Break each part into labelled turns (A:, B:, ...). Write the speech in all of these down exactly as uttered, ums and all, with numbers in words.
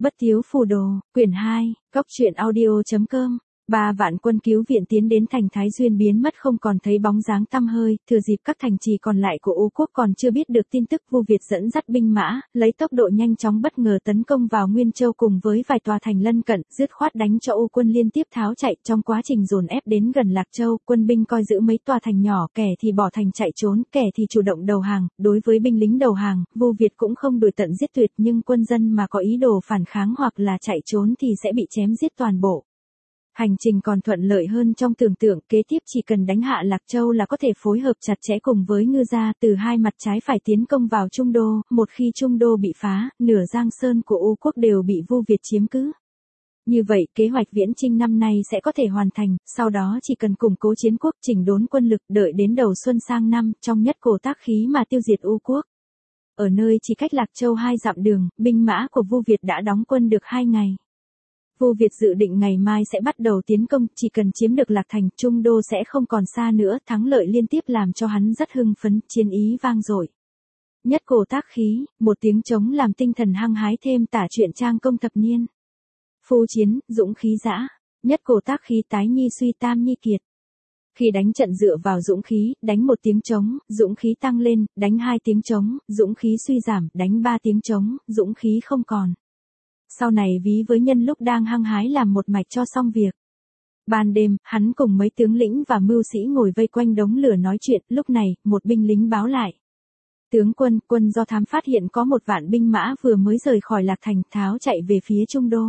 A: Bất thiếu phù đồ, quyển hai, góc truyện audio chấm com. Ba vạn quân cứu viện tiến đến thành Thái Duyên biến mất không còn thấy bóng dáng tăm hơi, thừa dịp các thành trì còn lại của U quốc còn chưa biết được tin tức, Vu Việt dẫn dắt binh mã, lấy tốc độ nhanh chóng bất ngờ tấn công vào Nguyên Châu cùng với vài tòa thành lân cận, dứt khoát đánh cho U quân liên tiếp tháo chạy. Trong quá trình dồn ép đến gần Lạc Châu, quân binh coi giữ mấy tòa thành nhỏ, kẻ thì bỏ thành chạy trốn, kẻ thì chủ động đầu hàng. Đối với binh lính đầu hàng, Vu Việt cũng không đuổi tận giết tuyệt, nhưng quân dân mà có ý đồ phản kháng hoặc là chạy trốn thì sẽ bị chém giết toàn bộ. Hành trình còn thuận lợi hơn trong tưởng tượng, kế tiếp chỉ cần đánh hạ Lạc Châu là có thể phối hợp chặt chẽ cùng với Ngư Gia từ hai mặt trái phải tiến công vào Trung Đô, một khi Trung Đô bị phá, nửa Giang Sơn của U quốc đều bị Vu Việt chiếm cứ. Như vậy, kế hoạch viễn chinh năm nay sẽ có thể hoàn thành, sau đó chỉ cần củng cố chiến quốc, chỉnh đốn quân lực, đợi đến đầu xuân sang năm, trong nhất cổ tác khí mà tiêu diệt U quốc. Ở nơi chỉ cách Lạc Châu hai dặm đường, binh mã của Vu Việt đã đóng quân được hai ngày. Vu Việt dự định ngày mai sẽ bắt đầu tiến công, chỉ cần chiếm được Lạc Thành, Trung Đô sẽ không còn xa nữa, thắng lợi liên tiếp làm cho hắn rất hưng phấn, chiến ý vang dội. Nhất cổ tác khí, một tiếng trống làm tinh thần hăng hái thêm tả truyện trang công thập niên. Phu chiến, dũng khí dã, nhất cổ tác khí tái nhi suy tam nhi kiệt. Khi đánh trận dựa vào dũng khí, đánh một tiếng trống, dũng khí tăng lên, đánh hai tiếng trống, dũng khí suy giảm, đánh ba tiếng trống, dũng khí không còn. Sau này ví với nhân lúc đang hăng hái làm một mạch cho xong việc. Ban đêm, hắn cùng mấy tướng lĩnh và mưu sĩ ngồi vây quanh đống lửa nói chuyện, lúc này, một binh lính báo lại. Tướng quân, quân do thám phát hiện có một vạn binh mã vừa mới rời khỏi Lạc Thành, tháo chạy về phía Trung Đô.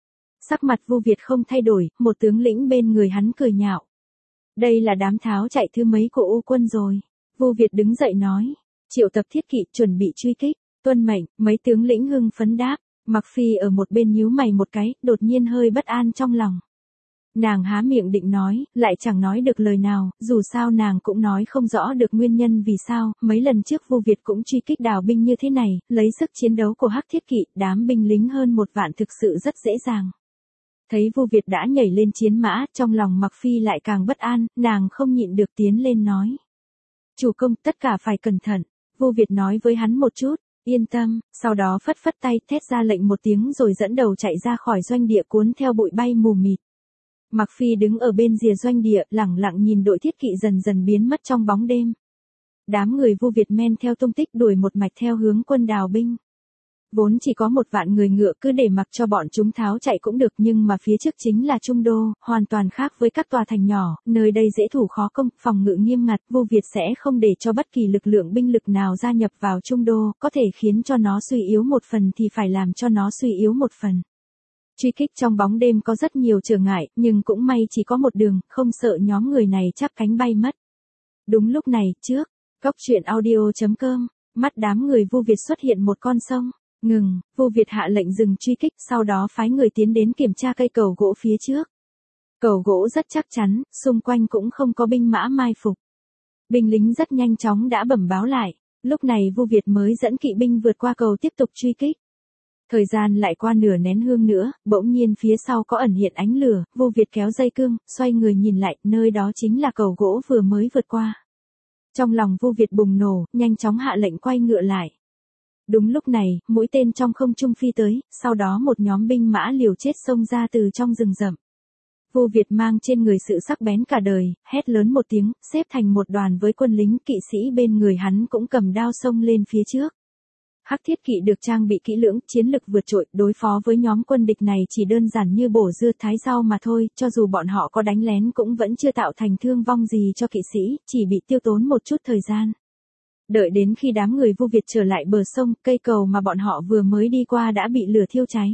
A: Sắc mặt Vu Việt không thay đổi, một tướng lĩnh bên người hắn cười nhạo. Đây là đám tháo chạy thứ mấy của U quân rồi. Vu Việt đứng dậy nói, triệu tập thiết kỵ chuẩn bị truy kích, tuân mệnh, mấy tướng lĩnh hưng phấn đáp. Mặc Phi ở một bên nhíu mày một cái, đột nhiên hơi bất an trong lòng. Nàng há miệng định nói, lại chẳng nói được lời nào, dù sao nàng cũng nói không rõ được nguyên nhân vì sao, mấy lần trước Vu Việt cũng truy kích đào binh như thế này, lấy sức chiến đấu của Hắc Thiết Kỵ, đám binh lính hơn một vạn thực sự rất dễ dàng. Thấy Vu Việt đã nhảy lên chiến mã, trong lòng Mặc Phi lại càng bất an, nàng không nhịn được tiến lên nói. Chủ công, tất cả phải cẩn thận, Vu Việt nói với hắn một chút. Yên tâm, sau đó phất phất tay, thét ra lệnh một tiếng rồi dẫn đầu chạy ra khỏi doanh địa cuốn theo bụi bay mù mịt. Mặc Phi đứng ở bên rìa doanh địa, lẳng lặng nhìn đội thiết kỵ dần dần biến mất trong bóng đêm. Đám người Vu Việt men theo tung tích đuổi một mạch theo hướng quân đào binh. Vốn chỉ có một vạn người ngựa, cứ để mặc cho bọn chúng tháo chạy cũng được, nhưng mà phía trước chính là Trung Đô, hoàn toàn khác với các tòa thành nhỏ, nơi đây dễ thủ khó công, phòng ngự nghiêm ngặt, Vu Việt sẽ không để cho bất kỳ lực lượng binh lực nào gia nhập vào Trung Đô, có thể khiến cho nó suy yếu một phần thì phải làm cho nó suy yếu một phần. Truy kích trong bóng đêm có rất nhiều trở ngại, nhưng cũng may chỉ có một đường, không sợ nhóm người này chắp cánh bay mất. Đúng lúc này, trước, góc truyện audio chấm com, mắt đám người Vu Việt xuất hiện một con sông. Ngừng, Vu Việt hạ lệnh dừng truy kích, sau đó phái người tiến đến kiểm tra cây cầu gỗ phía trước. Cầu gỗ rất chắc chắn, xung quanh cũng không có binh mã mai phục. Binh lính rất nhanh chóng đã bẩm báo lại, lúc này Vu Việt mới dẫn kỵ binh vượt qua cầu tiếp tục truy kích. Thời gian lại qua nửa nén hương nữa, bỗng nhiên phía sau có ẩn hiện ánh lửa, Vu Việt kéo dây cương, xoay người nhìn lại, nơi đó chính là cầu gỗ vừa mới vượt qua. Trong lòng Vu Việt bùng nổ, nhanh chóng hạ lệnh quay ngựa lại. Đúng lúc này, mũi tên trong không trung phi tới, sau đó một nhóm binh mã liều chết xông ra từ trong rừng rậm. Vu Việt mang trên người sự sắc bén cả đời, hét lớn một tiếng, xếp thành một đoàn với quân lính kỵ sĩ bên người hắn cũng cầm đao xông lên phía trước. Hắc Thiết Kỵ được trang bị kỹ lưỡng, chiến lực vượt trội, đối phó với nhóm quân địch này chỉ đơn giản như bổ dưa thái rau mà thôi, cho dù bọn họ có đánh lén cũng vẫn chưa tạo thành thương vong gì cho kỵ sĩ, chỉ bị tiêu tốn một chút thời gian. Đợi đến khi đám người Vu Việt trở lại bờ sông, cây cầu mà bọn họ vừa mới đi qua đã bị lửa thiêu cháy.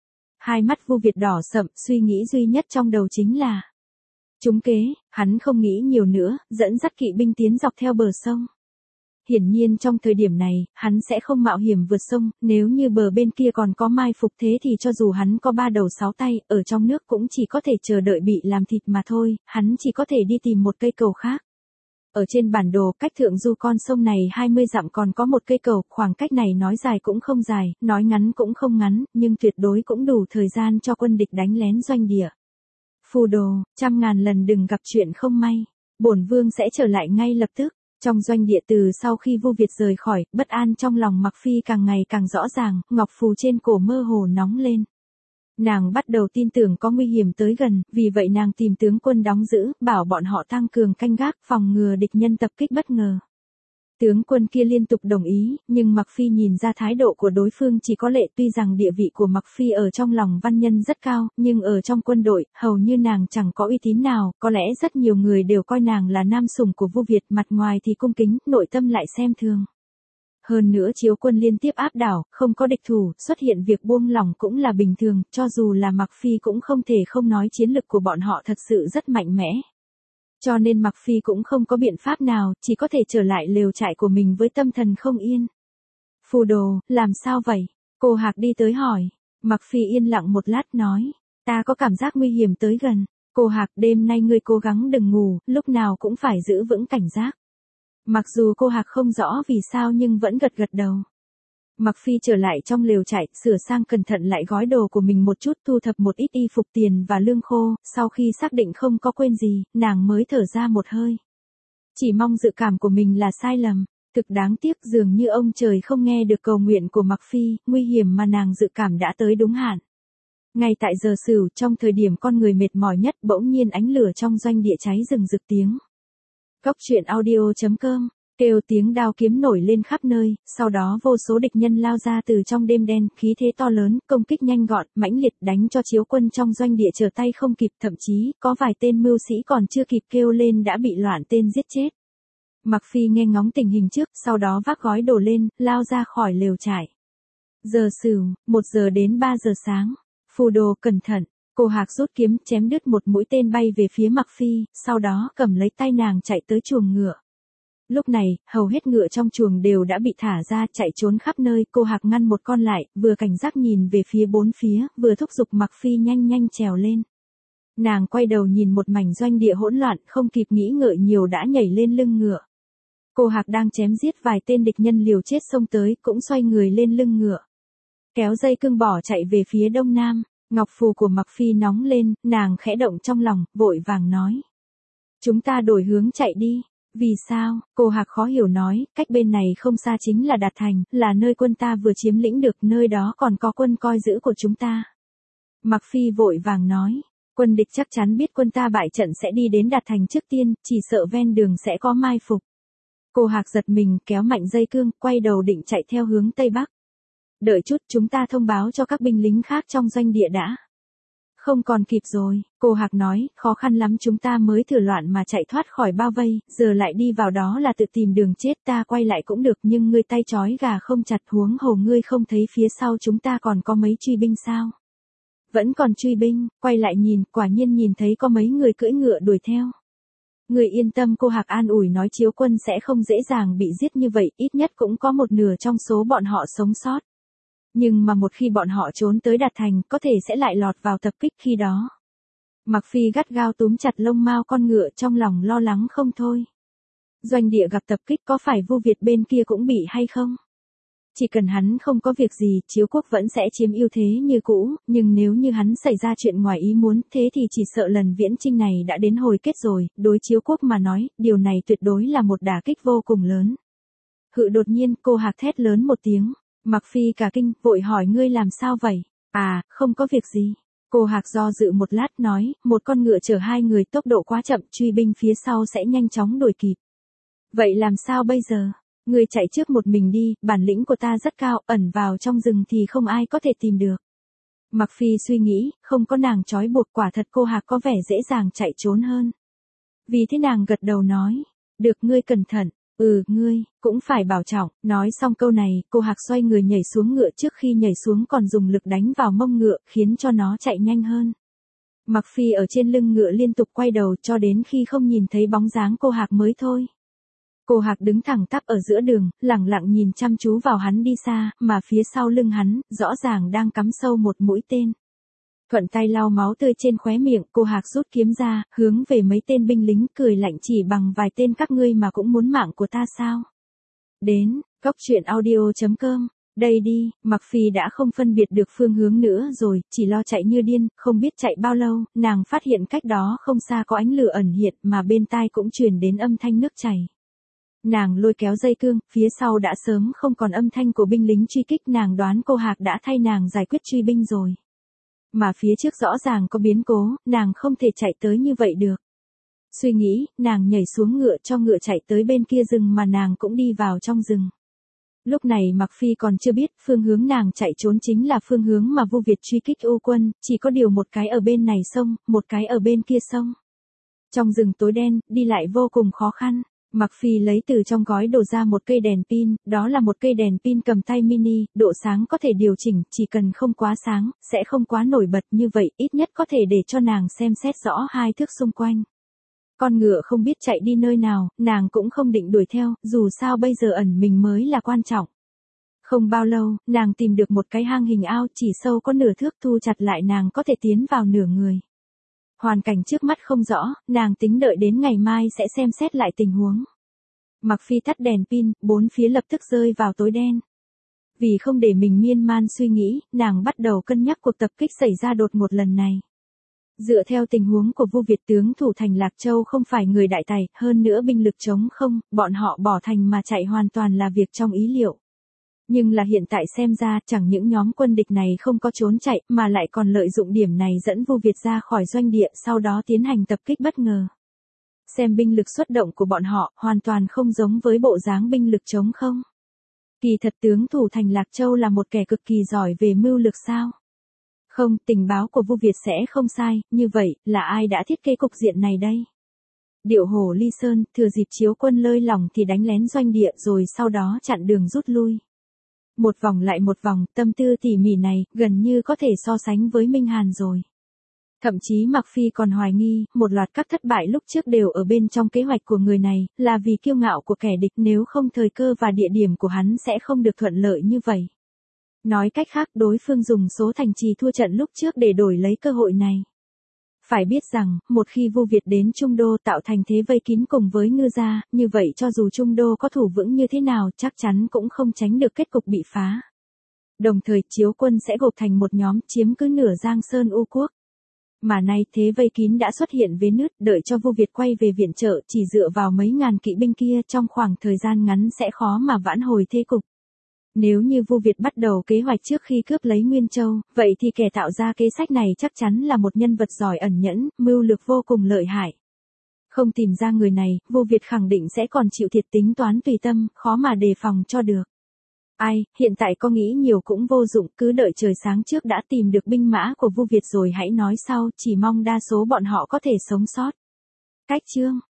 A: Hai mắt Vu Việt đỏ sậm, suy nghĩ duy nhất trong đầu chính là trúng kế, hắn không nghĩ nhiều nữa, dẫn dắt kỵ binh tiến dọc theo bờ sông. Hiển nhiên trong thời điểm này, hắn sẽ không mạo hiểm vượt sông, nếu như bờ bên kia còn có mai phục thế thì cho dù hắn có ba đầu sáu tay, ở trong nước cũng chỉ có thể chờ đợi bị làm thịt mà thôi, hắn chỉ có thể đi tìm một cây cầu khác. Ở trên bản đồ, cách thượng du con sông này hai mươi dặm còn có một cây cầu, khoảng cách này nói dài cũng không dài, nói ngắn cũng không ngắn, nhưng tuyệt đối cũng đủ thời gian cho quân địch đánh lén doanh địa. Phù đồ, trăm ngàn lần đừng gặp chuyện không may, bổn vương sẽ trở lại ngay lập tức. Trong doanh địa từ sau khi Vu Việt rời khỏi, bất an trong lòng Mặc Phi càng ngày càng rõ ràng, ngọc phù trên cổ mơ hồ nóng lên. Nàng bắt đầu tin tưởng có nguy hiểm tới gần, vì vậy nàng tìm tướng quân đóng giữ, bảo bọn họ tăng cường canh gác, phòng ngừa địch nhân tập kích bất ngờ. Tướng quân kia liên tục đồng ý, nhưng Mặc Phi nhìn ra thái độ của đối phương chỉ có lệ, tuy rằng địa vị của Mặc Phi ở trong lòng văn nhân rất cao, nhưng ở trong quân đội, hầu như nàng chẳng có uy tín nào, có lẽ rất nhiều người đều coi nàng là nam sủng của Vu Việt, mặt ngoài thì cung kính, nội tâm lại xem thường. Hơn nữa Chiếu quân liên tiếp áp đảo, không có địch thủ, xuất hiện việc buông lỏng cũng là bình thường, cho dù là Mặc Phi cũng không thể không nói chiến lực của bọn họ thật sự rất mạnh mẽ. Cho nên Mặc Phi cũng không có biện pháp nào, chỉ có thể trở lại lều trại của mình với tâm thần không yên. Phù Đồ, làm sao vậy? Cô Hạc đi tới hỏi. Mặc Phi yên lặng một lát nói, ta có cảm giác nguy hiểm tới gần. Cô Hạc, đêm nay ngươi cố gắng đừng ngủ, lúc nào cũng phải giữ vững cảnh giác. Mặc dù cô Hạc không rõ vì sao nhưng vẫn gật gật đầu. Mặc Phi trở lại trong lều trại, sửa sang cẩn thận lại gói đồ của mình một chút, thu thập một ít y phục, tiền và lương khô, sau khi xác định không có quên gì, nàng mới thở ra một hơi. Chỉ mong dự cảm của mình là sai lầm, thực đáng tiếc dường như ông trời không nghe được cầu nguyện của Mặc Phi, nguy hiểm mà nàng dự cảm đã tới đúng hạn. Ngay tại giờ Sửu, trong thời điểm con người mệt mỏi nhất, bỗng nhiên ánh lửa trong doanh địa cháy rừng rực tiếng. Góc truyện audio chấm com kêu tiếng đao kiếm nổi lên khắp nơi, sau đó vô số địch nhân lao ra từ trong đêm đen, khí thế to lớn, công kích nhanh gọn, mãnh liệt đánh cho Chiếu quân trong doanh địa trở tay không kịp, thậm chí, có vài tên mưu sĩ còn chưa kịp kêu lên đã bị loạn tên giết chết. Mặc Phi nghe ngóng tình hình trước, sau đó vác gói đồ lên, lao ra khỏi lều trại. Giờ Sửu, một giờ đến ba giờ sáng. Phù Đồ, cẩn thận. Cô Hạc rút kiếm chém đứt một mũi tên bay về phía Mặc Phi, sau đó cầm lấy tay nàng chạy tới chuồng ngựa. Lúc này, hầu hết ngựa trong chuồng đều đã bị thả ra, chạy trốn khắp nơi, cô Hạc ngăn một con lại, vừa cảnh giác nhìn về phía bốn phía, vừa thúc giục Mặc Phi nhanh nhanh trèo lên. Nàng quay đầu nhìn một mảnh doanh địa hỗn loạn, không kịp nghĩ ngợi nhiều đã nhảy lên lưng ngựa. Cô Hạc đang chém giết vài tên địch nhân liều chết xông tới, cũng xoay người lên lưng ngựa. Kéo dây cương bỏ chạy về phía đông nam, ngọc phù của Mặc Phi nóng lên, nàng khẽ động trong lòng, vội vàng nói. Chúng ta đổi hướng chạy đi. Vì sao? Cô Hạc khó hiểu nói, cách bên này không xa chính là Đạt Thành, là nơi quân ta vừa chiếm lĩnh được, nơi đó còn có quân coi giữ của chúng ta. Mặc Phi vội vàng nói, quân địch chắc chắn biết quân ta bại trận sẽ đi đến Đạt Thành trước tiên, chỉ sợ ven đường sẽ có mai phục. Cô Hạc giật mình, kéo mạnh dây cương, quay đầu định chạy theo hướng Tây Bắc. Đợi chút, chúng ta thông báo cho các binh lính khác trong doanh địa đã. Không còn kịp rồi, cô Hạc nói, khó khăn lắm chúng ta mới thử loạn mà chạy thoát khỏi bao vây, giờ lại đi vào đó là tự tìm đường chết, ta quay lại cũng được nhưng ngươi tay trói gà không chặt, huống hồ ngươi không thấy phía sau chúng ta còn có mấy truy binh sao? Vẫn còn truy binh, quay lại nhìn, quả nhiên nhìn thấy có mấy người cưỡi ngựa đuổi theo. Người yên tâm, cô Hạc an ủi nói, Chiếu quân sẽ không dễ dàng bị giết như vậy, ít nhất cũng có một nửa trong số bọn họ sống sót. Nhưng mà một khi bọn họ trốn tới Đạt Thành, có thể sẽ lại lọt vào tập kích khi đó. Mặc Phi gắt gao túm chặt lông mao con ngựa, trong lòng lo lắng không thôi. Doanh địa gặp tập kích, có phải Vu Việt bên kia cũng bị hay không? Chỉ cần hắn không có việc gì, Chiếu quốc vẫn sẽ chiếm ưu thế như cũ, nhưng nếu như hắn xảy ra chuyện ngoài ý muốn, thế thì chỉ sợ lần viễn chinh này đã đến hồi kết rồi, đối Chiếu quốc mà nói, điều này tuyệt đối là một đả kích vô cùng lớn. Hự, đột nhiên, cô Hạc thét lớn một tiếng. Mặc Phi cả kinh, vội hỏi, ngươi làm sao vậy? À, không có việc gì. Cô Hạc do dự một lát nói, một con ngựa chở hai người, tốc độ quá chậm, truy binh phía sau sẽ nhanh chóng đuổi kịp. Vậy làm sao bây giờ? Ngươi chạy trước một mình đi, bản lĩnh của ta rất cao, ẩn vào trong rừng thì không ai có thể tìm được. Mặc Phi suy nghĩ, không có nàng trói buộc, quả thật cô Hạc có vẻ dễ dàng chạy trốn hơn. Vì thế nàng gật đầu nói, được, ngươi cẩn thận. Ừ, ngươi, cũng phải bảo trọng. Nói xong câu này, cô Hạc xoay người nhảy xuống ngựa, trước khi nhảy xuống còn dùng lực đánh vào mông ngựa, khiến cho nó chạy nhanh hơn. Mặc Phi ở trên lưng ngựa liên tục quay đầu cho đến khi không nhìn thấy bóng dáng cô Hạc mới thôi. Cô Hạc đứng thẳng tắp ở giữa đường, lẳng lặng nhìn chăm chú vào hắn đi xa, mà phía sau lưng hắn, rõ ràng đang cắm sâu một mũi tên. Thuận tay lau máu tươi trên khóe miệng, cô Hạc rút kiếm ra, hướng về mấy tên binh lính, cười lạnh, chỉ bằng vài tên các ngươi mà cũng muốn mạng của ta sao? Đến, góc truyện audio chấm com, đây đi. Mặc Phi đã không phân biệt được phương hướng nữa rồi, chỉ lo chạy như điên, không biết chạy bao lâu, nàng phát hiện cách đó không xa có ánh lửa ẩn hiện, mà bên tai cũng truyền đến âm thanh nước chảy. Nàng lôi kéo dây cương, phía sau đã sớm không còn âm thanh của binh lính truy kích, nàng đoán cô Hạc đã thay nàng giải quyết truy binh rồi. Mà phía trước rõ ràng có biến cố, nàng không thể chạy tới như vậy được. Suy nghĩ, nàng nhảy xuống ngựa cho ngựa chạy tới bên kia rừng mà nàng cũng đi vào trong rừng. Lúc này Mặc Phi còn chưa biết phương hướng nàng chạy trốn chính là phương hướng mà Vu Việt truy kích U quân, chỉ có điều một cái ở bên này sông, một cái ở bên kia sông. Trong rừng tối đen, đi lại vô cùng khó khăn. Mặc Phi lấy từ trong gói đổ ra một cây đèn pin, đó là một cây đèn pin cầm tay mini, độ sáng có thể điều chỉnh, chỉ cần không quá sáng, sẽ không quá nổi bật như vậy, ít nhất có thể để cho nàng xem xét rõ hai thước xung quanh. Con ngựa không biết chạy đi nơi nào, nàng cũng không định đuổi theo, dù sao bây giờ ẩn mình mới là quan trọng. Không bao lâu, nàng tìm được một cái hang hình ao chỉ sâu có nửa thước, thu chặt lại nàng có thể tiến vào nửa người. Hoàn cảnh trước mắt không rõ, nàng tính đợi đến ngày mai sẽ xem xét lại tình huống. Mặc Phi tắt đèn pin, bốn phía lập tức rơi vào tối đen. Vì không để mình miên man suy nghĩ, nàng bắt đầu cân nhắc cuộc tập kích xảy ra đột ngột lần này. Dựa theo tình huống của Vu Việt tướng thủ thành Lạc Châu không phải người đại tài, hơn nữa binh lực chống không, bọn họ bỏ thành mà chạy hoàn toàn là việc trong ý liệu. Nhưng là hiện tại xem ra, chẳng những nhóm quân địch này không có trốn chạy, mà lại còn lợi dụng điểm này dẫn Vu Việt ra khỏi doanh địa, sau đó tiến hành tập kích bất ngờ. Xem binh lực xuất động của bọn họ, hoàn toàn không giống với bộ dáng binh lực chống không. Kỳ thật tướng thủ thành Lạc Châu là một kẻ cực kỳ giỏi về mưu lược sao? Không, tình báo của Vu Việt sẽ không sai, như vậy, là ai đã thiết kế cục diện này đây? Điệu hổ ly sơn, thừa dịp chiếu quân lơi lỏng thì đánh lén doanh địa rồi sau đó chặn đường rút lui. Một vòng lại một vòng, tâm tư tỉ mỉ này, gần như có thể so sánh với Minh Hàn rồi. Thậm chí Mặc Phi còn hoài nghi, một loạt các thất bại lúc trước đều ở bên trong kế hoạch của người này, là vì kiêu ngạo của kẻ địch, nếu không thời cơ và địa điểm của hắn sẽ không được thuận lợi như vậy. Nói cách khác, đối phương dùng số thành trì thua trận lúc trước để đổi lấy cơ hội này. Phải biết rằng, một khi Vu Việt đến Trung Đô tạo thành thế vây kín cùng với Ngư Gia, như vậy cho dù Trung Đô có thủ vững như thế nào chắc chắn cũng không tránh được kết cục bị phá. Đồng thời chiếu quân sẽ gộp thành một nhóm chiếm cứ nửa Giang Sơn U Quốc. Mà nay thế vây kín đã xuất hiện vết nứt, đợi cho Vu Việt quay về viện trợ chỉ dựa vào mấy ngàn kỵ binh kia trong khoảng thời gian ngắn sẽ khó mà vãn hồi thế cục. Nếu như Vu Việt bắt đầu kế hoạch trước khi cướp lấy Nguyên Châu, vậy thì kẻ tạo ra kế sách này chắc chắn là một nhân vật giỏi ẩn nhẫn, mưu lược vô cùng lợi hại. Không tìm ra người này, Vu Việt khẳng định sẽ còn chịu thiệt, tính toán tùy tâm, khó mà đề phòng cho được. Ai, hiện tại có nghĩ nhiều cũng vô dụng, cứ đợi trời sáng trước đã tìm được binh mã của Vu Việt rồi hãy nói sau, chỉ mong đa số bọn họ có thể sống sót. Cách chương